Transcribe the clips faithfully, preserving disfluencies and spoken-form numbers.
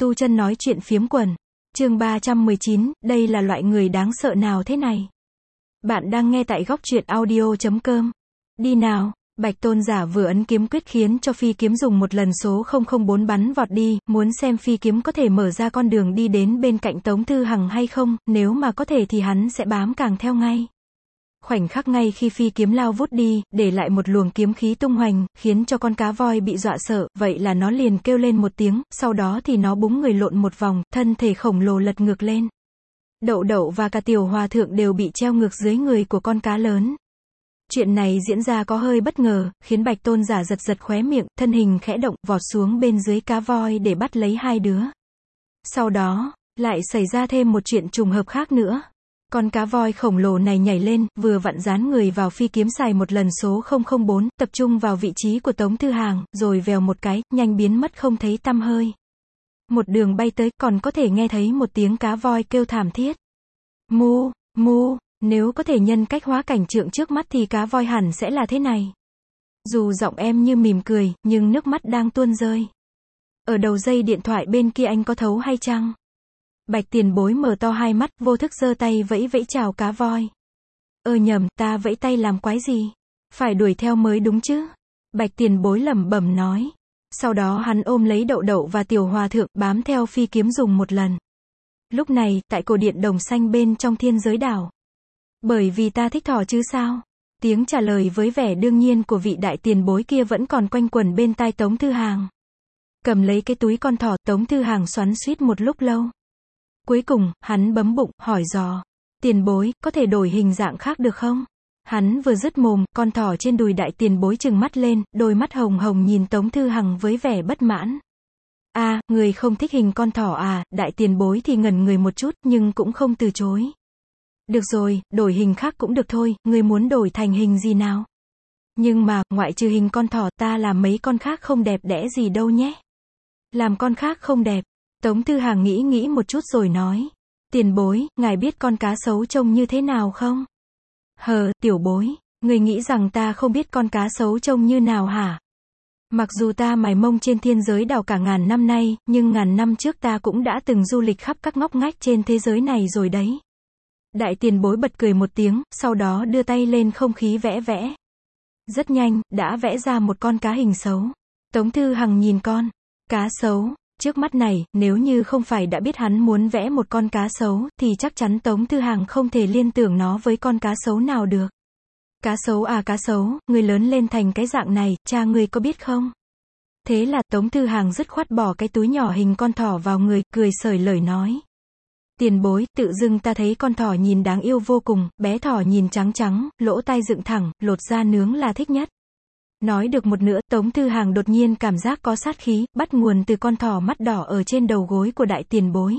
Tu Chân nói chuyện phiếm quần. Chương ba trăm mười chín, đây là loại người đáng sợ nào thế này? Bạn đang nghe tại góc truyện audio chấm com. Đi nào. Bạch Tôn giả vừa ấn kiếm quyết khiến cho phi kiếm dùng một lần số không không bốn bắn vọt đi, muốn xem phi kiếm có thể mở ra con đường đi đến bên cạnh Tống Thư Hằng hay không, nếu mà có thể thì hắn sẽ bám càng theo ngay. Khoảnh khắc ngay khi phi kiếm lao vút đi, để lại một luồng kiếm khí tung hoành, khiến cho con cá voi bị dọa sợ, vậy là nó liền kêu lên một tiếng, sau đó thì nó búng người lộn một vòng, thân thể khổng lồ lật ngược lên. Đậu Đậu và cả Tiểu Hòa Thượng đều bị treo ngược dưới người của con cá lớn. Chuyện này diễn ra có hơi bất ngờ, khiến Bạch Tôn giả giật giật khóe miệng, thân hình khẽ động, vọt xuống bên dưới cá voi để bắt lấy hai đứa. Sau đó, lại xảy ra thêm một chuyện trùng hợp khác nữa. Con cá voi khổng lồ này nhảy lên, vừa vặn dán người vào phi kiếm xài một lần số không không bốn, tập trung vào vị trí của Tống Thư Hàng, rồi vèo một cái, nhanh biến mất không thấy tăm hơi. Một đường bay tới, còn có thể nghe thấy một tiếng cá voi kêu thảm thiết. Mu, mu, nếu có thể nhân cách hóa cảnh trượng trước mắt thì cá voi hẳn sẽ là thế này. Dù giọng em như mỉm cười, nhưng nước mắt đang tuôn rơi. Ở đầu dây điện thoại bên kia anh có thấu hay chăng? Bạch Tiền Bối mở to hai mắt, vô thức giơ tay vẫy vẫy chào cá voi. Ơ nhầm, ta vẫy tay làm quái gì? Phải đuổi theo mới đúng chứ? Bạch Tiền Bối lẩm bẩm nói. Sau đó hắn ôm lấy Đậu Đậu và Tiểu Hòa Thượng, bám theo phi kiếm dùng một lần. Lúc này, tại cổ điện đồng xanh bên trong thiên giới đảo. Bởi vì ta thích thỏ chứ sao? Tiếng trả lời với vẻ đương nhiên của vị đại tiền bối kia vẫn còn quanh quẩn bên tai Tống Thư Hàng. Cầm lấy cái túi con thỏ, Tống Thư Hàng xoắn xuýt một lúc lâu. Cuối cùng, hắn bấm bụng, hỏi dò. Tiền bối, có thể đổi hình dạng khác được không? Hắn vừa dứt mồm, con thỏ trên đùi đại tiền bối trừng mắt lên, đôi mắt hồng hồng nhìn Tống Thư Hằng với vẻ bất mãn. A, à, người không thích hình con thỏ à? Đại tiền bối thì ngẩn người một chút, nhưng cũng không từ chối. Được rồi, đổi hình khác cũng được thôi, người muốn đổi thành hình gì nào? Nhưng mà, ngoại trừ hình con thỏ, ta làm mấy con khác không đẹp đẽ gì đâu nhé. Làm con khác không đẹp. Tống Thư Hàng nghĩ nghĩ một chút rồi nói. Tiền bối, ngài biết con cá sấu trông như thế nào không? Hờ, tiểu bối, người nghĩ rằng ta không biết con cá sấu trông như nào hả? Mặc dù ta mài mông trên thiên giới đảo cả ngàn năm nay, nhưng ngàn năm trước ta cũng đã từng du lịch khắp các ngóc ngách trên thế giới này rồi đấy. Đại tiền bối bật cười một tiếng, sau đó đưa tay lên không khí vẽ vẽ. Rất nhanh, đã vẽ ra một con cá hình sấu. Tống Thư Hằng nhìn con cá sấu trước mắt này, nếu như không phải đã biết hắn muốn vẽ một con cá sấu, thì chắc chắn Tống Thư Hằng không thể liên tưởng nó với con cá sấu nào được. Cá sấu à cá sấu, người lớn lên thành cái dạng này, cha ngươi có biết không? Thế là Tống Thư Hằng dứt khoát bỏ cái túi nhỏ hình con thỏ vào người, cười sởi lời nói. Tiền bối, tự dưng ta thấy con thỏ nhìn đáng yêu vô cùng, bé thỏ nhìn trắng trắng, lỗ tai dựng thẳng, lột da nướng là thích nhất. Nói được một nửa, Tống Thư Hàng đột nhiên cảm giác có sát khí, bắt nguồn từ con thỏ mắt đỏ ở trên đầu gối của đại tiền bối.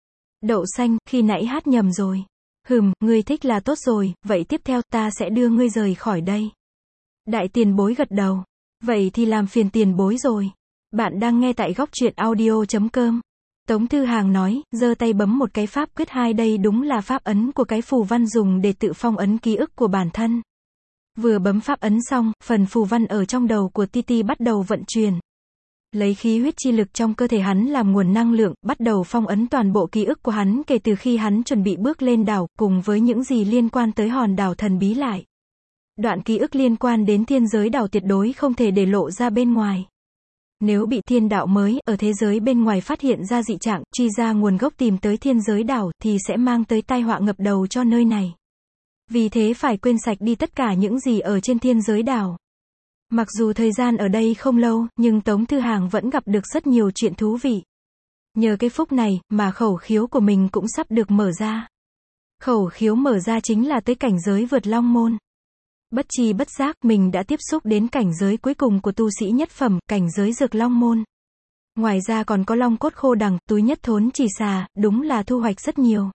Đậu xanh, khi nãy hát nhầm rồi. Hừm, ngươi thích là tốt rồi, vậy tiếp theo ta sẽ đưa ngươi rời khỏi đây. Đại tiền bối gật đầu. Vậy thì làm phiền tiền bối rồi. Bạn đang nghe tại góc truyện audio chấm com. Tống Thư Hàng nói, giơ tay bấm một cái pháp quyết hai, đây đúng là pháp ấn của cái phù văn dùng để tự phong ấn ký ức của bản thân. Vừa bấm pháp ấn xong, phần phù văn ở trong đầu của Titi bắt đầu vận chuyển. Lấy khí huyết chi lực trong cơ thể hắn làm nguồn năng lượng, bắt đầu phong ấn toàn bộ ký ức của hắn kể từ khi hắn chuẩn bị bước lên đảo, cùng với những gì liên quan tới hòn đảo thần bí lại. Đoạn ký ức liên quan đến thiên giới đảo tuyệt đối không thể để lộ ra bên ngoài. Nếu bị thiên đạo mới, ở thế giới bên ngoài phát hiện ra dị trạng, truy ra nguồn gốc tìm tới thiên giới đảo, thì sẽ mang tới tai họa ngập đầu cho nơi này. Vì thế phải quên sạch đi tất cả những gì ở trên thiên giới đảo. Mặc dù thời gian ở đây không lâu, nhưng Tống Thư Hàng vẫn gặp được rất nhiều chuyện thú vị. Nhờ cái phúc này, mà khẩu khiếu của mình cũng sắp được mở ra. Khẩu khiếu mở ra chính là tới cảnh giới vượt long môn. Bất tri bất giác, mình đã tiếp xúc đến cảnh giới cuối cùng của tu sĩ nhất phẩm, cảnh giới dược long môn. Ngoài ra còn có long cốt khô đằng, túi nhất thốn chỉ xà, đúng là thu hoạch rất nhiều.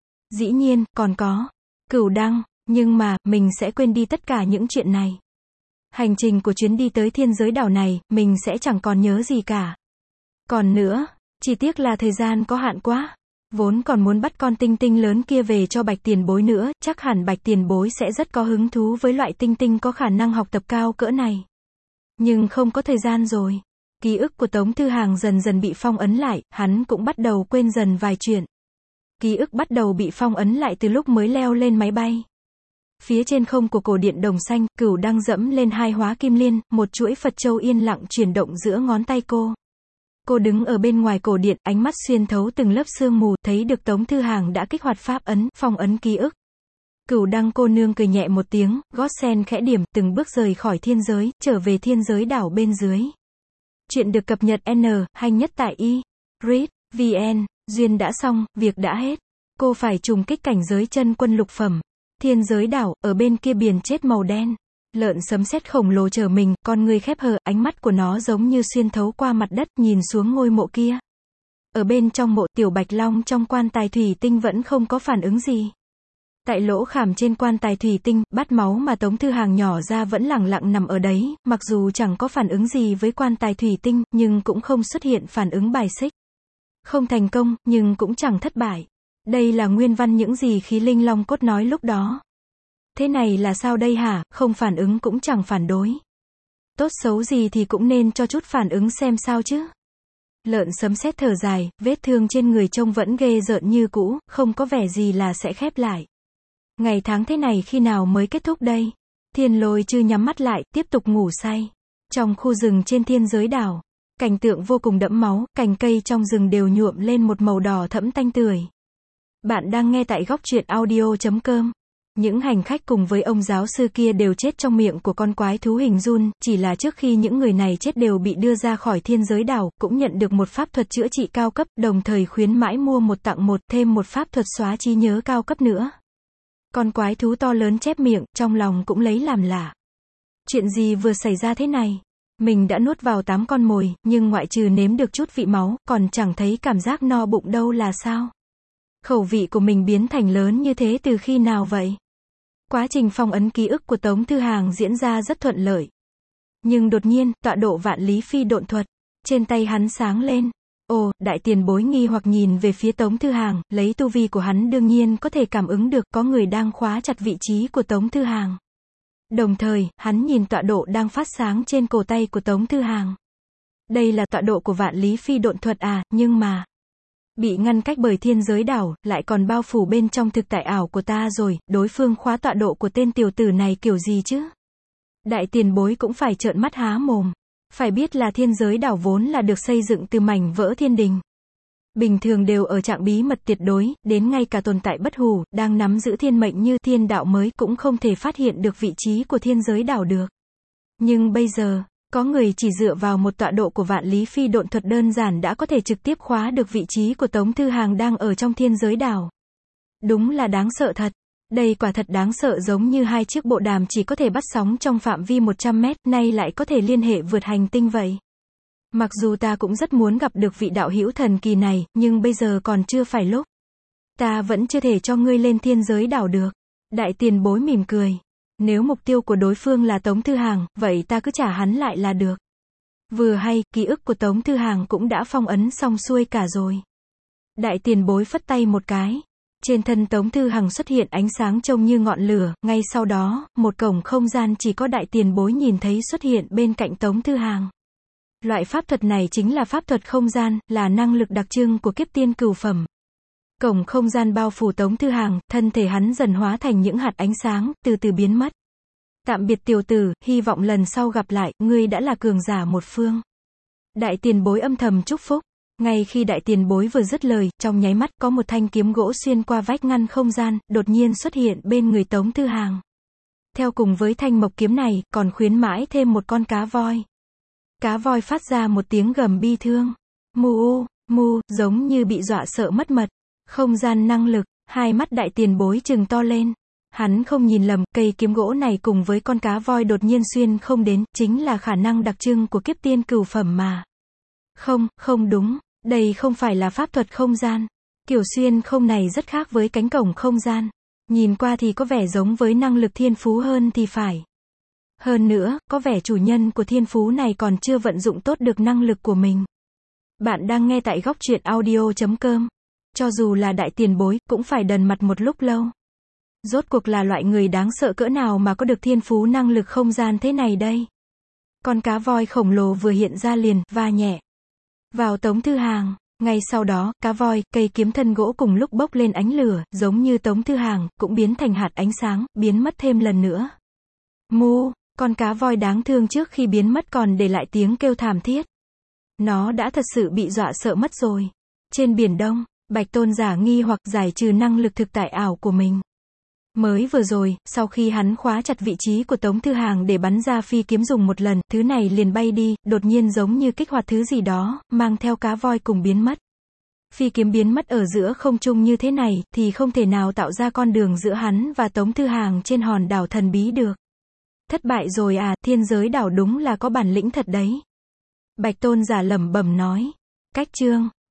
Dĩ nhiên, còn có cửu đăng, nhưng mà, mình sẽ quên đi tất cả những chuyện này. Hành trình của chuyến đi tới thiên giới đảo này, mình sẽ chẳng còn nhớ gì cả. Còn nữa, chỉ tiếc là thời gian có hạn quá. Vốn còn muốn bắt con tinh tinh lớn kia về cho Bạch Tiền Bối nữa, chắc hẳn Bạch Tiền Bối sẽ rất có hứng thú với loại tinh tinh có khả năng học tập cao cỡ này. Nhưng không có thời gian rồi. Ký ức của Tống Thư Hàng dần dần bị phong ấn lại, hắn cũng bắt đầu quên dần vài chuyện. Ký ức bắt đầu bị phong ấn lại từ lúc mới leo lên máy bay. Phía trên không của cổ điện đồng xanh, Cửu đang dẫm lên hai hóa kim liên, một chuỗi Phật châu yên lặng chuyển động giữa ngón tay cô. Cô đứng ở bên ngoài cổ điện, ánh mắt xuyên thấu từng lớp sương mù, thấy được Tống Thư Hàng đã kích hoạt pháp ấn, phong ấn ký ức. Cửu Đăng cô nương cười nhẹ một tiếng, gót sen khẽ điểm, từng bước rời khỏi thiên giới, trở về thiên giới đảo bên dưới. Chuyện được cập nhật N, hay nhất tại i, read, vn, duyên đã xong, việc đã hết. Cô phải trùng kích cảnh giới chân quân lục phẩm. Thiên giới đảo, ở bên kia biển chết màu đen. Lợn sấm sét khổng lồ chờ mình, con người khép hờ, ánh mắt của nó giống như xuyên thấu qua mặt đất, nhìn xuống ngôi mộ kia. Ở bên trong mộ, tiểu bạch long trong quan tài thủy tinh vẫn không có phản ứng gì. Tại lỗ khảm trên quan tài thủy tinh, bát máu mà Tống Thư Hàng nhỏ ra vẫn lẳng lặng nằm ở đấy, mặc dù chẳng có phản ứng gì với quan tài thủy tinh, nhưng cũng không xuất hiện phản ứng bài xích. Không thành công, nhưng cũng chẳng thất bại. Đây là nguyên văn những gì khí linh long cốt nói lúc đó. Thế này là sao đây hả, không phản ứng cũng chẳng phản đối. Tốt xấu gì thì cũng nên cho chút phản ứng xem sao chứ. Lợn sấm sét thở dài, vết thương trên người trông vẫn ghê rợn như cũ, không có vẻ gì là sẽ khép lại. Ngày tháng thế này khi nào mới kết thúc đây? Thiên Lôi Chư nhắm mắt lại, tiếp tục ngủ say. Trong khu rừng trên thiên giới đảo, cảnh tượng vô cùng đẫm máu, cành cây trong rừng đều nhuộm lên một màu đỏ thẫm tanh tưởi. Bạn đang nghe tại góc truyện audio chấm com. Những hành khách cùng với ông giáo sư kia đều chết trong miệng của con quái thú hình giun, chỉ là trước khi những người này chết đều bị đưa ra khỏi thiên giới đảo, cũng nhận được một pháp thuật chữa trị cao cấp, đồng thời khuyến mãi mua một tặng một, thêm một pháp thuật xóa trí nhớ cao cấp nữa. Con quái thú to lớn chép miệng, trong lòng cũng lấy làm lạ. Chuyện gì vừa xảy ra thế này? Mình đã nuốt vào tám con mồi, nhưng ngoại trừ nếm được chút vị máu, còn chẳng thấy cảm giác no bụng đâu là sao? Khẩu vị của mình biến thành lớn như thế từ khi nào vậy? Quá trình phong ấn ký ức của Tống Thư Hàng diễn ra rất thuận lợi. Nhưng đột nhiên, tọa độ vạn lý phi độn thuật, trên tay hắn sáng lên. Ồ, đại tiền bối nghi hoặc nhìn về phía Tống Thư Hàng, lấy tu vi của hắn đương nhiên có thể cảm ứng được có người đang khóa chặt vị trí của Tống Thư Hàng. Đồng thời, hắn nhìn tọa độ đang phát sáng trên cổ tay của Tống Thư Hàng. Đây là tọa độ của vạn lý phi độn thuật à, nhưng mà bị ngăn cách bởi thiên giới đảo, lại còn bao phủ bên trong thực tại ảo của ta rồi, đối phương khóa tọa độ của tên tiểu tử này kiểu gì chứ? Đại tiền bối cũng phải trợn mắt há mồm. Phải biết là thiên giới đảo vốn là được xây dựng từ mảnh vỡ thiên đình. Bình thường đều ở trạng bí mật tuyệt đối, đến ngay cả tồn tại bất hủ, đang nắm giữ thiên mệnh như thiên đạo mới cũng không thể phát hiện được vị trí của thiên giới đảo được. Nhưng bây giờ, có người chỉ dựa vào một tọa độ của vạn lý phi độn thuật đơn giản đã có thể trực tiếp khóa được vị trí của Tống Thư Hàng đang ở trong thiên giới đảo. Đúng là đáng sợ thật. Đây quả thật đáng sợ, giống như hai chiếc bộ đàm chỉ có thể bắt sóng trong phạm vi một trăm mét, nay lại có thể liên hệ vượt hành tinh vậy. Mặc dù ta cũng rất muốn gặp được vị đạo hữu thần kỳ này, nhưng bây giờ còn chưa phải lúc. Ta vẫn chưa thể cho ngươi lên thiên giới đảo được. Đại tiền bối mỉm cười. Nếu mục tiêu của đối phương là Tống Thư Hàng, vậy ta cứ trả hắn lại là được. Vừa hay, ký ức của Tống Thư Hàng cũng đã phong ấn xong xuôi cả rồi. Đại tiền bối phất tay một cái. Trên thân Tống Thư Hàng xuất hiện ánh sáng trông như ngọn lửa, ngay sau đó, một cổng không gian chỉ có đại tiền bối nhìn thấy xuất hiện bên cạnh Tống Thư Hàng. Loại pháp thuật này chính là pháp thuật không gian, là năng lực đặc trưng của kiếp tiên cửu phẩm. Cổng không gian bao phủ Tống Thư Hàng, thân thể hắn dần hóa thành những hạt ánh sáng, từ từ biến mất. Tạm biệt tiểu tử, hy vọng lần sau gặp lại, ngươi đã là cường giả một phương. Đại tiền bối âm thầm chúc phúc. Ngay khi đại tiền bối vừa dứt lời, trong nháy mắt có một thanh kiếm gỗ xuyên qua vách ngăn không gian, đột nhiên xuất hiện bên người Tống Thư Hàng. Theo cùng với thanh mộc kiếm này, còn khuyến mãi thêm một con cá voi. Cá voi phát ra một tiếng gầm bi thương. Mu u, mu, giống như bị dọa sợ mất mật. Không gian năng lực, hai mắt đại tiền bối trừng to lên. Hắn không nhìn lầm, cây kiếm gỗ này cùng với con cá voi đột nhiên xuyên không đến, chính là khả năng đặc trưng của kiếp tiên cửu phẩm mà. Không, không đúng, đây không phải là pháp thuật không gian. Kiểu xuyên không này rất khác với cánh cổng không gian. Nhìn qua thì có vẻ giống với năng lực thiên phú hơn thì phải. Hơn nữa, có vẻ chủ nhân của thiên phú này còn chưa vận dụng tốt được năng lực của mình. Bạn đang nghe tại góc truyện audio chấm com. Cho dù là đại tiền bối, cũng phải đần mặt một lúc lâu. Rốt cuộc là loại người đáng sợ cỡ nào mà có được thiên phú năng lực không gian thế này đây? Con cá voi khổng lồ vừa hiện ra liền, va nhẹ vào Tống Thư Hàng. Ngay sau đó, cá voi, cây kiếm thân gỗ cùng lúc bốc lên ánh lửa, giống như Tống Thư Hàng, cũng biến thành hạt ánh sáng, biến mất thêm lần nữa. Mu, con cá voi đáng thương trước khi biến mất còn để lại tiếng kêu thảm thiết. Nó đã thật sự bị dọa sợ mất rồi. Trên Biển Đông, Bạch Tôn Giả nghi hoặc giải trừ năng lực thực tại ảo của mình. Mới vừa rồi, sau khi hắn khóa chặt vị trí của Tống Thư Hàng để bắn ra phi kiếm dùng một lần, thứ này liền bay đi, đột nhiên giống như kích hoạt thứ gì đó, mang theo cá voi cùng biến mất. Phi kiếm biến mất ở giữa không trung như thế này, thì không thể nào tạo ra con đường giữa hắn và Tống Thư Hàng trên hòn đảo thần bí được. Thất bại rồi à, thiên giới đảo đúng là có bản lĩnh thật đấy. Bạch Tôn Giả lẩm bẩm nói. Cách chương